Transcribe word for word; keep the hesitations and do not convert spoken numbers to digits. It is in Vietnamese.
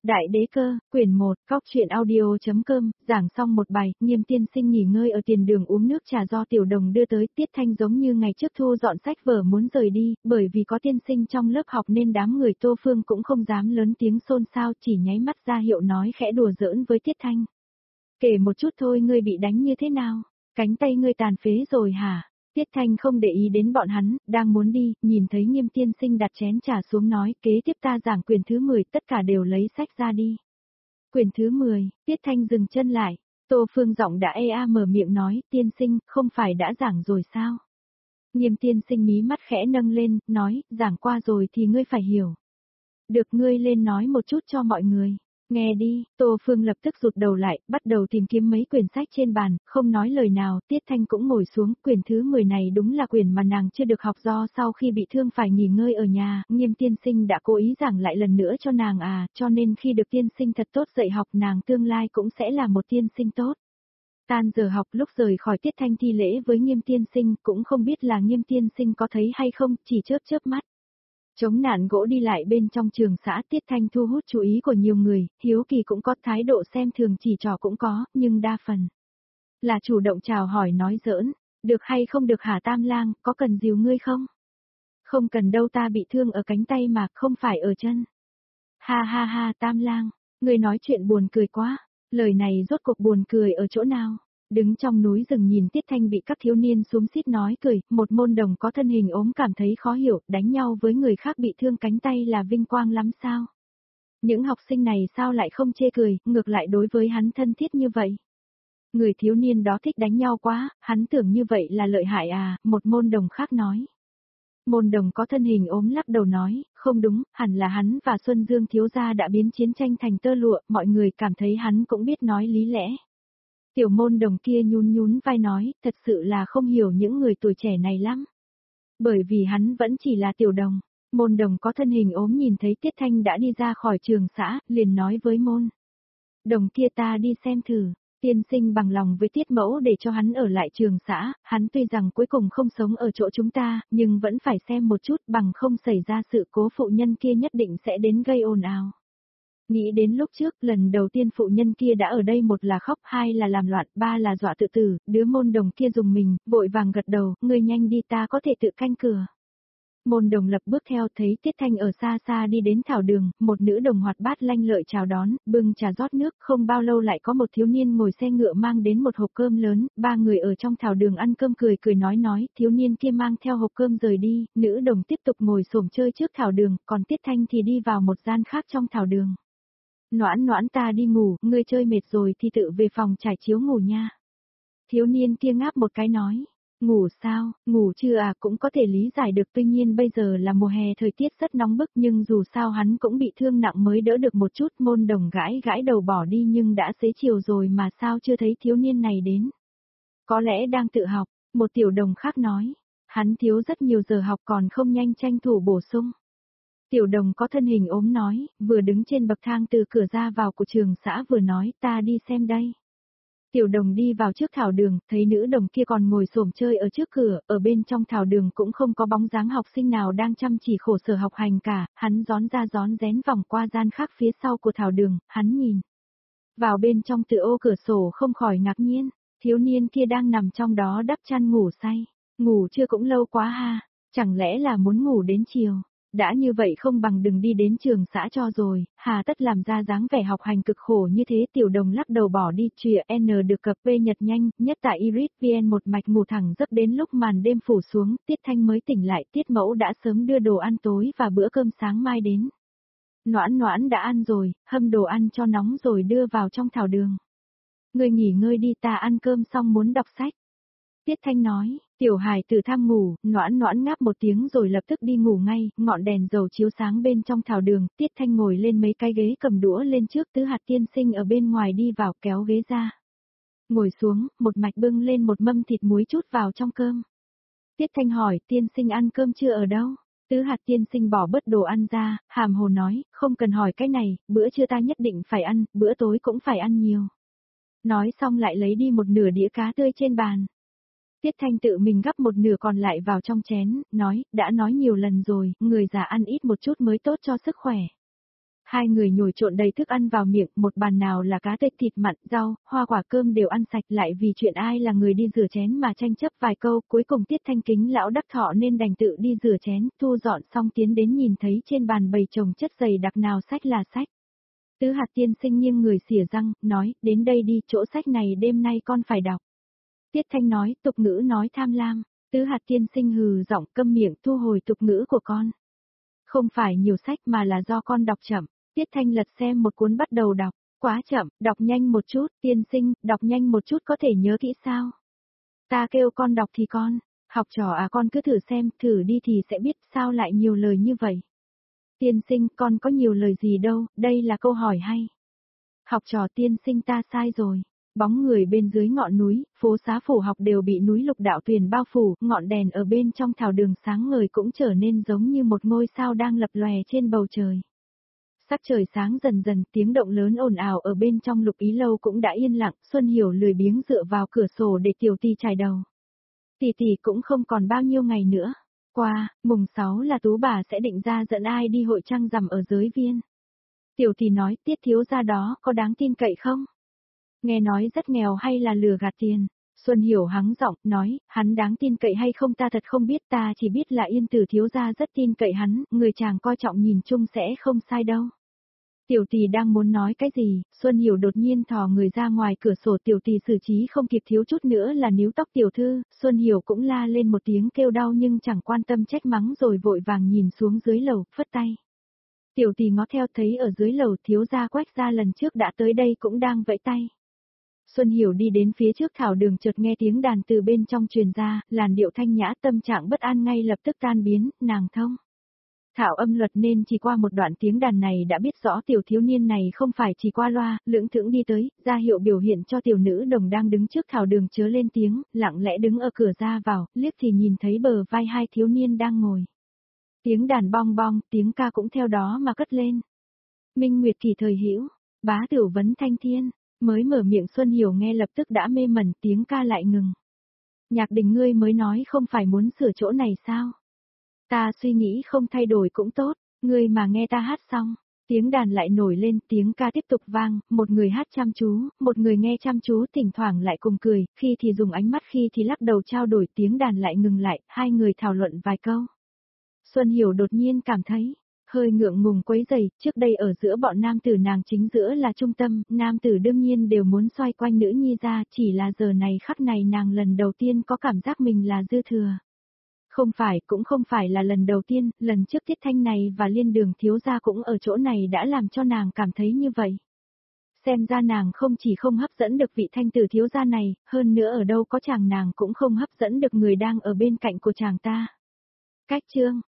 Đại đế cơ, quyển một, cóc truyện audio.com, giảng xong một bài, Nghiêm tiên sinh nghỉ ngơi ở tiền đường uống nước trà do tiểu đồng đưa tới. Tiết Thanh giống như ngày trước thu dọn sách vở muốn rời đi, bởi vì có tiên sinh trong lớp học nên đám người Tô Phương cũng không dám lớn tiếng xôn xao, chỉ nháy mắt ra hiệu nói khẽ đùa giỡn với Tiết Thanh. Kể một chút thôi, ngươi bị đánh như thế nào? Cánh tay ngươi tàn phế rồi hả? Tiết Thanh không để ý đến bọn hắn, đang muốn đi, nhìn thấy Nghiêm tiên sinh đặt chén trà xuống nói, kế tiếp ta giảng quyển thứ mười, tất cả đều lấy sách ra đi. Quyển thứ mười, Tiết Thanh dừng chân lại, Tô Phương giọng đã ê a mở miệng nói, tiên sinh, không phải đã giảng rồi sao? Nghiêm tiên sinh mí mắt khẽ nâng lên, nói, giảng qua rồi thì ngươi phải hiểu. Được, ngươi lên nói một chút cho mọi người. Nghe đi, Tô Phương lập tức rụt đầu lại, bắt đầu tìm kiếm mấy quyển sách trên bàn, không nói lời nào, Tiết Thanh cũng ngồi xuống, quyển thứ mười này đúng là quyển mà nàng chưa được học do sau khi bị thương phải nghỉ ngơi ở nhà, Nghiêm tiên sinh đã cố ý giảng lại lần nữa cho nàng à, cho nên khi được tiên sinh thật tốt dạy học nàng tương lai cũng sẽ là một tiên sinh tốt. Tan giờ học lúc rời khỏi Tiết Thanh thi lễ với Nghiêm tiên sinh, cũng không biết là Nghiêm tiên sinh có thấy hay không, chỉ chớp chớp mắt. Chống nạn gỗ đi lại bên trong trường xã, Tiết Thanh thu hút chú ý của nhiều người, hiếu kỳ cũng có, thái độ xem thường chỉ trỏ cũng có, nhưng đa phần là chủ động chào hỏi nói giỡn, được hay không được hả Tam Lang, có cần dìu ngươi không? Không cần đâu, ta bị thương ở cánh tay mà, không phải ở chân. Ha ha ha Tam Lang, ngươi nói chuyện buồn cười quá, lời này rốt cuộc buồn cười ở chỗ nào? Đứng trong núi rừng nhìn Tiết Thanh bị các thiếu niên xúm xít nói cười, một môn đồng có thân hình ốm cảm thấy khó hiểu, đánh nhau với người khác bị thương cánh tay là vinh quang lắm sao? Những học sinh này sao lại không chê cười, ngược lại đối với hắn thân thiết như vậy? Người thiếu niên đó thích đánh nhau quá, hắn tưởng như vậy là lợi hại à, một môn đồng khác nói. Môn đồng có thân hình ốm lắc đầu nói, không đúng, hẳn là hắn và Xuân Dương thiếu gia đã biến chiến tranh thành tơ lụa, mọi người cảm thấy hắn cũng biết nói lý lẽ. Tiểu môn đồng kia nhún nhún vai nói, thật sự là không hiểu những người tuổi trẻ này lắm. Bởi vì hắn vẫn chỉ là tiểu đồng. Môn đồng có thân hình ốm nhìn thấy Tiết Thanh đã đi ra khỏi trường xã, liền nói với môn đồng kia, ta đi xem thử. Tiên sinh bằng lòng với Tiết mẫu để cho hắn ở lại trường xã, hắn tuy rằng cuối cùng không sống ở chỗ chúng ta, nhưng vẫn phải xem một chút, bằng không xảy ra sự cố phụ nhân kia nhất định sẽ đến gây ồn ào. Nghĩ đến lúc trước, lần đầu tiên phụ nhân kia đã ở đây, một là khóc, hai là làm loạn, ba là dọa tự tử, đứa môn đồng kia dùng mình, vội vàng gật đầu, ngươi nhanh đi, ta có thể tự canh cửa. Môn đồng lập bước theo, thấy Tiết Thanh ở xa xa đi đến thảo đường, một nữ đồng hoạt bát lanh lợi chào đón, bưng trà rót nước, không bao lâu lại có một thiếu niên ngồi xe ngựa mang đến một hộp cơm lớn, ba người ở trong thảo đường ăn cơm cười cười nói nói, thiếu niên kia mang theo hộp cơm rời đi, nữ đồng tiếp tục ngồi xổm chơi trước thảo đường, còn Tiết Thanh thì đi vào một gian khác trong thảo đường. Noãn noãn, ta đi ngủ, ngươi chơi mệt rồi thì tự về phòng trải chiếu ngủ nha. Thiếu niên kia ngáp một cái nói, ngủ sao, ngủ chưa à, cũng có thể lý giải được, tuy nhiên bây giờ là mùa hè thời tiết rất nóng bức, nhưng dù sao hắn cũng bị thương nặng mới đỡ được một chút. Môn đồng gãi gãi đầu bỏ đi, nhưng đã xế chiều rồi mà sao chưa thấy thiếu niên này đến. Có lẽ đang tự học, một tiểu đồng khác nói, hắn thiếu rất nhiều giờ học còn không nhanh tranh thủ bổ sung. Tiểu đồng có thân hình ốm nói, vừa đứng trên bậc thang từ cửa ra vào của trường xã vừa nói, ta đi xem đây. Tiểu đồng đi vào trước thảo đường, thấy nữ đồng kia còn ngồi xổm chơi ở trước cửa, ở bên trong thảo đường cũng không có bóng dáng học sinh nào đang chăm chỉ khổ sở học hành cả, hắn rón ra rón rén vòng qua gian khác phía sau của thảo đường, hắn nhìn vào bên trong từ ô cửa sổ không khỏi ngạc nhiên, thiếu niên kia đang nằm trong đó đắp chăn ngủ say, ngủ chưa cũng lâu quá ha, chẳng lẽ là muốn ngủ đến chiều. Đã như vậy không bằng đừng đi đến trường xã cho rồi, hà tất làm ra dáng vẻ học hành cực khổ như thế. Tiểu đồng lắc đầu bỏ đi, trìa N được cập V nhật nhanh, nhất tại Iris vê en một mạch ngủ thẳng giấc đến lúc màn đêm phủ xuống, Tiết Thanh mới tỉnh lại, Tiết mẫu đã sớm đưa đồ ăn tối và bữa cơm sáng mai đến. Noãn noãn đã ăn rồi, hâm đồ ăn cho nóng rồi đưa vào trong thảo đường. Ngươi nghỉ ngơi đi, ta ăn cơm xong muốn đọc sách. Tiết Thanh nói, tiểu hài tử tham ngủ, noãn noãn ngáp một tiếng rồi lập tức đi ngủ ngay, ngọn đèn dầu chiếu sáng bên trong thảo đường, Tiết Thanh ngồi lên mấy cái ghế cầm đũa lên trước, Tứ Hạt tiên sinh ở bên ngoài đi vào kéo ghế ra. Ngồi xuống, một mạch bưng lên một mâm thịt muối chút vào trong cơm. Tiết Thanh hỏi, tiên sinh ăn cơm chưa ở đâu? Tứ Hạt tiên sinh bỏ bớt đồ ăn ra, hàm hồ nói, không cần hỏi cái này, bữa trưa ta nhất định phải ăn, bữa tối cũng phải ăn nhiều. Nói xong lại lấy đi một nửa đĩa cá tươi trên bàn. Tiết Thanh tự mình gắp một nửa còn lại vào trong chén, nói, đã nói nhiều lần rồi, người già ăn ít một chút mới tốt cho sức khỏe. Hai người nhồi trộn đầy thức ăn vào miệng, một bàn nào là cá tây thịt mặn, rau, hoa quả cơm đều ăn sạch, lại vì chuyện ai là người đi rửa chén mà tranh chấp vài câu, cuối cùng Tiết Thanh kính lão đắc thọ nên đành tự đi rửa chén, thu dọn xong tiến đến nhìn thấy trên bàn bày chồng chất dày đặc nào sách là sách. Tứ Hạt tiên sinh nghiêng người xỉa răng, nói, đến đây đi, chỗ sách này đêm nay con phải đọc. Tiết Thanh nói, tục ngữ nói tham lam. Tứ Hạt tiên sinh hừ giọng, câm miệng, thu hồi tục ngữ của con. Không phải nhiều sách mà là do con đọc chậm. Tiết Thanh lật xem một cuốn bắt đầu đọc, quá chậm, đọc nhanh một chút, tiên sinh, đọc nhanh một chút có thể nhớ kỹ sao? Ta kêu con đọc thì con, học trò à, con cứ thử xem, thử đi thì sẽ biết sao lại nhiều lời như vậy. Tiên sinh, con có nhiều lời gì đâu, đây là câu hỏi hay. Học trò tiên sinh ta sai rồi. Bóng người bên dưới ngọn núi, phố xá phủ học đều bị núi lục đạo tuyền bao phủ, ngọn đèn ở bên trong thảo đường sáng ngời cũng trở nên giống như một ngôi sao đang lập lòe trên bầu trời. Sắc trời sáng dần dần, tiếng động lớn ồn ào ở bên trong Lục Ý lâu cũng đã yên lặng, Xuân Hiểu lười biếng dựa vào cửa sổ để tiểu tỷ trải đầu. Tỷ tỷ cũng không còn bao nhiêu ngày nữa. Qua, mùng sáu là Tú bà sẽ định ra dẫn ai đi hội trăng rằm ở giới viên. Tiểu tỷ nói, Tiết thiếu gia đó có đáng tin cậy không? Nghe nói rất nghèo hay là lừa gạt tiền? Xuân Hiểu hắng giọng, nói, hắn đáng tin cậy hay không ta thật không biết, ta chỉ biết là Yên Tử thiếu gia rất tin cậy hắn, người chàng coi trọng nhìn chung sẽ không sai đâu. Tiểu tỷ đang muốn nói cái gì, Xuân Hiểu đột nhiên thò người ra ngoài cửa sổ, tiểu tỷ xử trí không kịp thiếu chút nữa là níu tóc tiểu thư, Xuân Hiểu cũng la lên một tiếng kêu đau nhưng chẳng quan tâm trách mắng rồi vội vàng nhìn xuống dưới lầu, phất tay. Tiểu tỷ ngó theo thấy ở dưới lầu thiếu gia Quách gia lần trước đã tới đây cũng đang vẫy tay. Xuân Hiểu đi đến phía trước thảo đường chợt nghe tiếng đàn từ bên trong truyền ra, làn điệu thanh nhã, tâm trạng bất an ngay lập tức tan biến, nàng thông. Thảo âm luật nên chỉ qua một đoạn tiếng đàn này đã biết rõ tiểu thiếu niên này không phải chỉ qua loa, lưỡng thưởng đi tới, ra hiệu biểu hiện cho tiểu nữ đồng đang đứng trước thảo đường chớ lên tiếng, lặng lẽ đứng ở cửa ra vào, liếc thì nhìn thấy bờ vai hai thiếu niên đang ngồi. Tiếng đàn bong bong, tiếng ca cũng theo đó mà cất lên. Minh Nguyệt kỳ thời hữu, bá tửu vấn thanh thiên, mới mở miệng Xuân Hiểu nghe lập tức đã mê mẩn, tiếng ca lại ngừng. Nhạc Đình ngươi mới nói không phải muốn sửa chỗ này sao? Ta suy nghĩ không thay đổi cũng tốt, ngươi mà nghe ta hát xong, tiếng đàn lại nổi lên, tiếng ca tiếp tục vang, một người hát chăm chú, một người nghe chăm chú, thỉnh thoảng lại cùng cười, khi thì dùng ánh mắt khi thì lắc đầu trao đổi, tiếng đàn lại ngừng lại, hai người thảo luận vài câu. Xuân Hiểu đột nhiên cảm thấy hơi ngượng ngùng quấy rầy, trước đây ở giữa bọn nam tử nàng chính giữa là trung tâm, nam tử đương nhiên đều muốn xoay quanh nữ nhi ra, chỉ là giờ này khắc này nàng lần đầu tiên có cảm giác mình là dư thừa. Không phải, cũng không phải là lần đầu tiên, lần trước Tiết Thanh này và Liên Đường thiếu gia cũng ở chỗ này đã làm cho nàng cảm thấy như vậy. Xem ra nàng không chỉ không hấp dẫn được vị thanh tử thiếu gia này, hơn nữa ở đâu có chàng nàng cũng không hấp dẫn được người đang ở bên cạnh của chàng ta. Cách chương